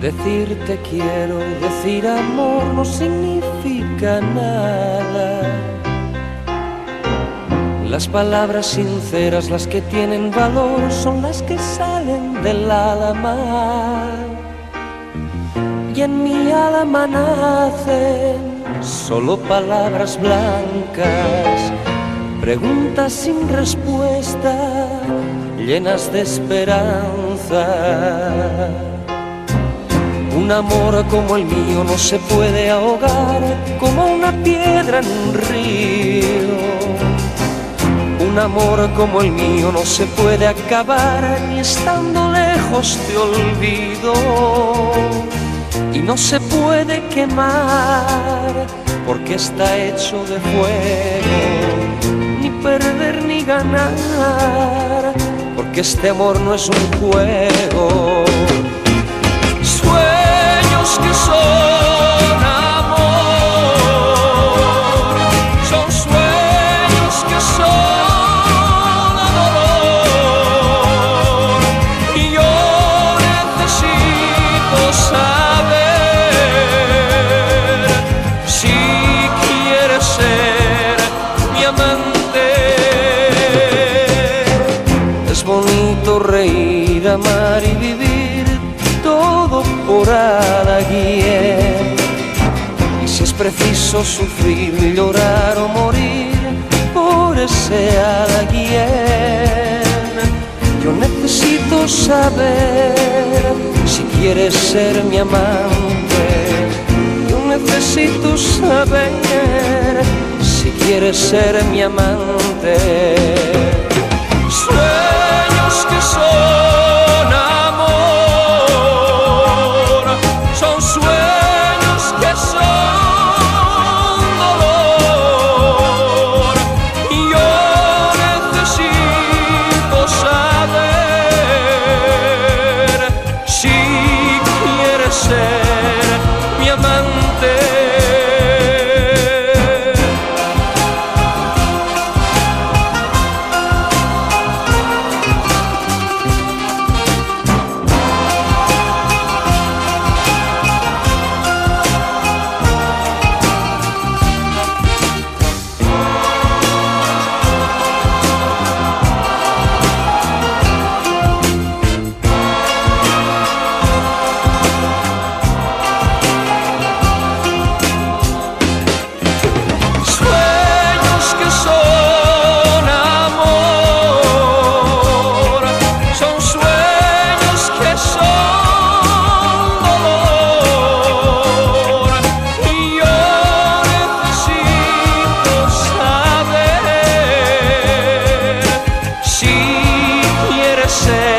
Decir te quiero, decir amor no significa nada. Las palabras sinceras, las que tienen valor, son las que salen del alma. Y en mi alma nacen solo palabras blancas, preguntas sin respuesta, llenas de esperanza. Un amor como el mío no se puede ahogar como una piedra en un río. Un amor como el mío no se puede acabar ni estando lejos te olvido. Y no se puede quemar porque está hecho de fuego. Ni perder ni ganar porque este amor no es un juego. Sueños que son amor, son sueños que son dolor. Y yo necesito saber si quieres ser mi amante. Es bonito reír, amar y vivir, todo por alguien. Y si es preciso sufrir, llorar o morir por ese alguien. Yo necesito saber si quieres ser mi amante. Yo necesito saber si quieres ser mi amante. Sueños que son amor, son sueños que son dolor. Y yo necesito saber si quieres ser mi amante. Ser